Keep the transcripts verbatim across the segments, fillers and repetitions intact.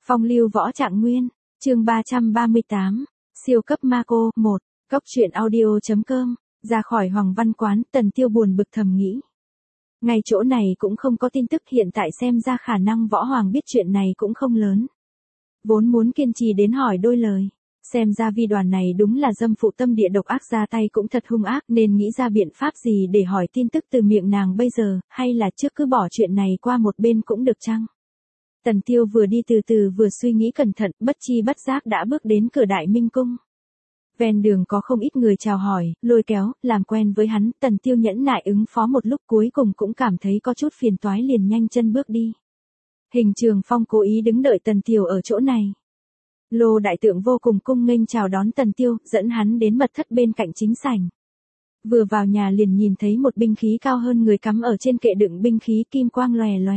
Phong lưu võ trạng nguyên, chương ba trăm ba mươi tám, siêu cấp ma cô, một, góc truyện audio.com, ra khỏi Hoàng Văn Quán, Tần Tiêu buồn bực thầm nghĩ. Ngay chỗ này cũng không có tin tức, hiện tại xem ra khả năng Võ Hoàng biết chuyện này cũng không lớn. Vốn muốn kiên trì đến hỏi đôi lời, xem ra vi đoàn này đúng là dâm phụ tâm địa độc ác, ra tay cũng thật hung ác, nên nghĩ ra biện pháp gì để hỏi tin tức từ miệng nàng bây giờ, hay là trước cứ bỏ chuyện này qua một bên cũng được chăng? Tần Tiêu vừa đi từ từ vừa suy nghĩ cẩn thận, bất chi bất giác đã bước đến cửa Đại Minh Cung. Ven đường có không ít người chào hỏi, lôi kéo, làm quen với hắn, Tần Tiêu nhẫn nại ứng phó một lúc, cuối cùng cũng cảm thấy có chút phiền toái liền nhanh chân bước đi. Hình Trường Phong cố ý đứng đợi Tần Tiêu ở chỗ này. Lô đại tượng vô cùng cung nghênh chào đón Tần Tiêu, dẫn hắn đến mật thất bên cạnh chính sảnh. Vừa vào nhà liền nhìn thấy một binh khí cao hơn người cắm ở trên kệ đựng binh khí, kim quang lòe lòe.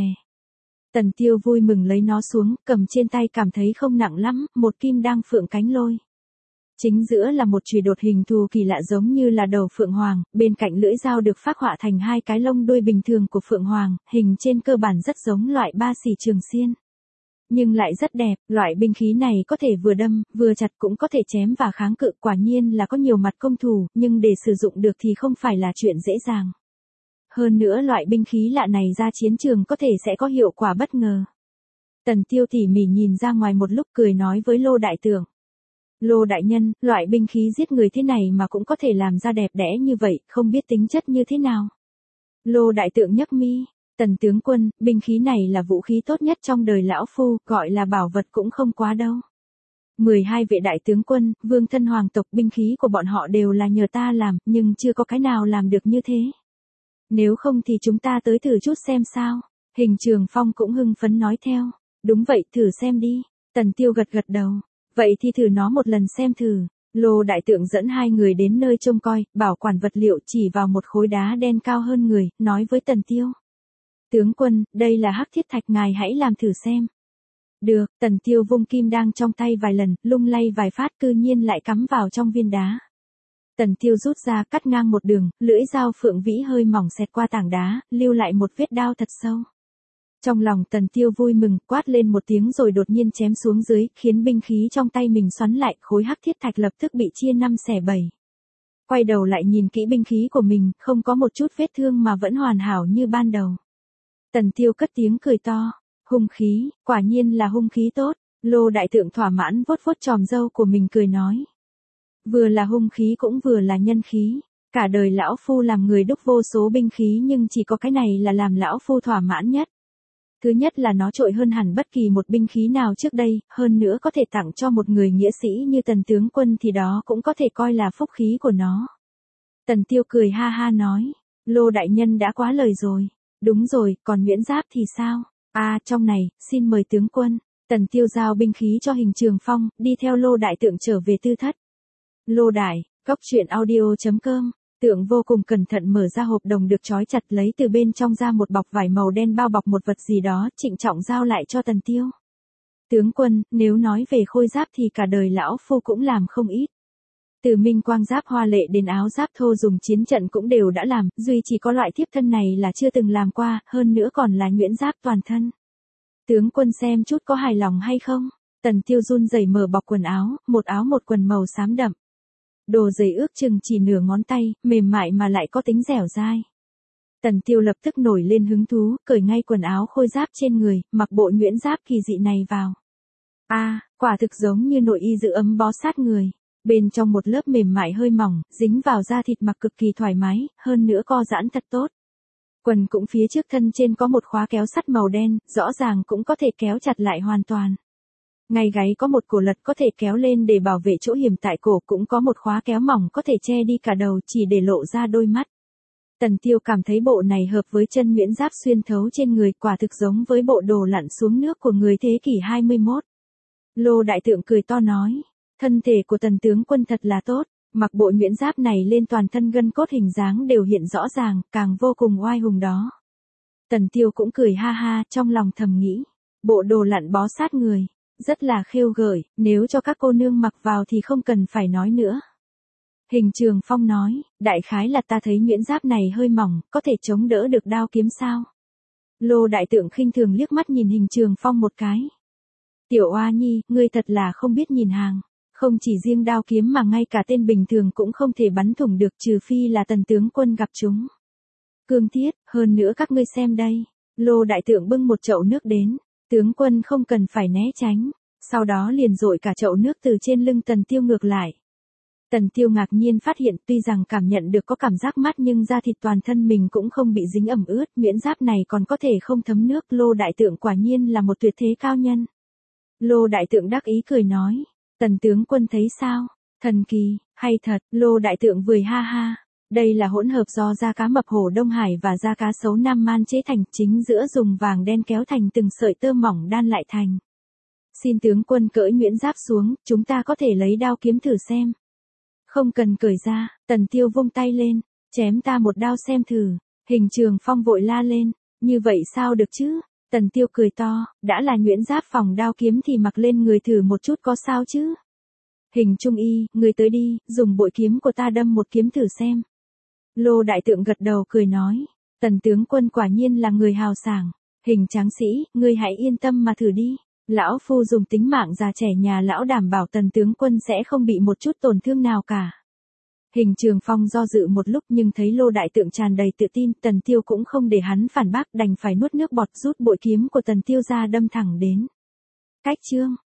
Tần Tiêu vui mừng lấy nó xuống, cầm trên tay cảm thấy không nặng lắm, một kim đang phượng cánh lôi. Chính giữa là một chùy đột hình thù kỳ lạ giống như là đầu phượng hoàng, bên cạnh lưỡi dao được phác họa thành hai cái lông đuôi bình thường của phượng hoàng, hình trên cơ bản rất giống loại ba xỉ trường xiên. Nhưng lại rất đẹp, loại binh khí này có thể vừa đâm, vừa chặt, cũng có thể chém và kháng cự, quả nhiên là có nhiều mặt công thủ, nhưng để sử dụng được thì không phải là chuyện dễ dàng. Hơn nữa loại binh khí lạ này ra chiến trường có thể sẽ có hiệu quả bất ngờ. Tần Tiêu tỉ mỉ nhìn ra ngoài một lúc, cười nói với Lô đại tượng. Lô đại nhân, loại binh khí giết người thế này mà cũng có thể làm ra đẹp đẽ như vậy, không biết tính chất như thế nào. Lô đại tượng nhấc mi. Tần tướng quân, binh khí này là vũ khí tốt nhất trong đời lão phu, gọi là bảo vật cũng không quá đâu. mười hai vệ đại tướng quân, vương thân hoàng tộc, binh khí của bọn họ đều là nhờ ta làm, nhưng chưa có cái nào làm được như thế. Nếu không thì chúng ta tới thử chút xem sao. Hình Trường Phong cũng hưng phấn nói theo. Đúng vậy, thử xem đi. Tần Tiêu gật gật đầu. Vậy thì thử nó một lần xem thử. Lô đại tượng dẫn hai người đến nơi trông coi, bảo quản vật liệu, chỉ vào một khối đá đen cao hơn người, nói với Tần Tiêu. Tướng quân, đây là hắc thiết thạch, ngài hãy làm thử xem. Được, Tần Tiêu vung kim đang trong tay vài lần, lung lay vài phát, cư nhiên lại cắm vào trong viên đá. Tần Tiêu rút ra, cắt ngang một đường, lưỡi dao phượng vĩ hơi mỏng xẹt qua tảng đá, lưu lại một vết đao thật sâu. Trong lòng Tần Tiêu vui mừng, quát lên một tiếng rồi đột nhiên chém xuống dưới, khiến binh khí trong tay mình xoắn lại, khối hắc thiết thạch lập tức bị chia năm xẻ bảy. Quay đầu lại nhìn kỹ binh khí của mình, không có một chút vết thương mà vẫn hoàn hảo như ban đầu. Tần Tiêu cất tiếng cười to, hung khí, quả nhiên là hung khí tốt. Lô đại tượng thỏa mãn vuốt vuốt chòm râu của mình cười nói. Vừa là hung khí cũng vừa là nhân khí, cả đời lão phu làm người đúc vô số binh khí nhưng chỉ có cái này là làm lão phu thỏa mãn nhất. Thứ nhất là nó trội hơn hẳn bất kỳ một binh khí nào trước đây, hơn nữa có thể tặng cho một người nghĩa sĩ như Tần tướng quân thì đó cũng có thể coi là phúc khí của nó. Tần Tiêu cười ha ha nói, Lô đại nhân đã quá lời rồi. Đúng rồi, còn Nguyễn Giáp thì sao? À, trong này, xin mời tướng quân. Tần Tiêu giao binh khí cho Hình Trường Phong, đi theo Lô đại tượng trở về tư thất. Lô đại, góc truyện audio.com, tượng vô cùng cẩn thận mở ra hộp đồng được trói chặt, lấy từ bên trong ra một bọc vải màu đen bao bọc một vật gì đó, trịnh trọng giao lại cho Tần Tiêu. Tướng quân, nếu nói về khôi giáp thì cả đời lão phu cũng làm không ít. Từ minh quang giáp hoa lệ đến áo giáp thô dùng chiến trận cũng đều đã làm, duy chỉ có loại thiếp thân này là chưa từng làm qua, hơn nữa còn là nhuyễn giáp toàn thân. Tướng quân xem chút có hài lòng hay không? Tần Tiêu run rẩy mở bọc quần áo, một áo một quần màu xám đậm. Đồ giày ước chừng chỉ nửa ngón tay, mềm mại mà lại có tính dẻo dai. Tần Tiêu lập tức nổi lên hứng thú, cởi ngay quần áo khôi giáp trên người, mặc bộ nhuyễn giáp kỳ dị này vào. A, à, quả thực giống như nội y giữ ấm bó sát người. Bên trong một lớp mềm mại hơi mỏng, dính vào da thịt mặc cực kỳ thoải mái, hơn nữa co giãn thật tốt. Quần cũng phía trước thân trên có một khóa kéo sắt màu đen, rõ ràng cũng có thể kéo chặt lại hoàn toàn. Ngay gáy có một cổ lật có thể kéo lên để bảo vệ chỗ hiểm tại cổ, cũng có một khóa kéo mỏng có thể che đi cả đầu, chỉ để lộ ra đôi mắt. Tần Tiêu cảm thấy bộ này hợp với chân nhuyễn giáp xuyên thấu trên người, quả thực giống với bộ đồ lặn xuống nước của người thế kỷ hai mươi mốt. Lô đại tượng cười to nói. Thân thể của Tần tướng quân thật là tốt, mặc bộ nhuyễn giáp này lên toàn thân gân cốt hình dáng đều hiện rõ ràng, càng vô cùng oai hùng đó. Tần Tiêu cũng cười ha ha, trong lòng thầm nghĩ, bộ đồ lặn bó sát người, rất là khêu gợi, nếu cho các cô nương mặc vào thì không cần phải nói nữa. Hình Trường Phong nói, đại khái là ta thấy nhuyễn giáp này hơi mỏng, có thể chống đỡ được đao kiếm sao? Lô đại tượng khinh thường liếc mắt nhìn Hình Trường Phong một cái. Tiểu Oa Nhi, ngươi thật là không biết nhìn hàng. Không chỉ riêng đao kiếm mà ngay cả tên bình thường cũng không thể bắn thủng được trừ phi là Tần tướng quân gặp chúng. Cương thiết, hơn nữa các ngươi xem đây. Lô đại tượng bưng một chậu nước đến. Tướng quân không cần phải né tránh. Sau đó liền dội cả chậu nước từ trên lưng Tần Tiêu ngược lại. Tần Tiêu ngạc nhiên phát hiện tuy rằng cảm nhận được có cảm giác mát nhưng da thịt toàn thân mình cũng không bị dính ẩm ướt, miễn giáp này còn có thể không thấm nước. Lô đại tượng quả nhiên là một tuyệt thế cao nhân. Lô đại tượng đắc ý cười nói, Tần tướng quân thấy sao? Thần kỳ, hay thật. Lô đại tượng cười ha ha. Đây là hỗn hợp do da cá mập Hồ Đông Hải và da cá sấu Nam Man chế thành, chính giữa dùng vàng đen kéo thành từng sợi tơ mỏng đan lại thành. Xin tướng quân cởi nhuyễn giáp xuống, chúng ta có thể lấy đao kiếm thử xem. Không cần cởi ra. Tần Tiêu vung tay lên, chém ta một đao xem thử. Hình Trường Phong vội la lên, như vậy sao được chứ? Tần Tiêu cười to, đã là nhuyễn giáp phòng đao kiếm thì mặc lên người thử một chút có sao chứ? Hình Trung Y, người tới đi, dùng bội kiếm của ta đâm một kiếm thử xem. Lô đại tượng gật đầu cười nói, Tần tướng quân quả nhiên là người hào sảng. Hình Tráng Sĩ, ngươi hãy yên tâm mà thử đi. Lão phu dùng tính mạng già trẻ nhà lão đảm bảo Tần tướng quân sẽ không bị một chút tổn thương nào cả. Hình Trường Phong do dự một lúc nhưng thấy Lô đại tượng tràn đầy tự tin, Tần Tiêu cũng không để hắn phản bác, đành phải nuốt nước bọt rút bội kiếm của Tần Tiêu ra đâm thẳng đến. Cách chương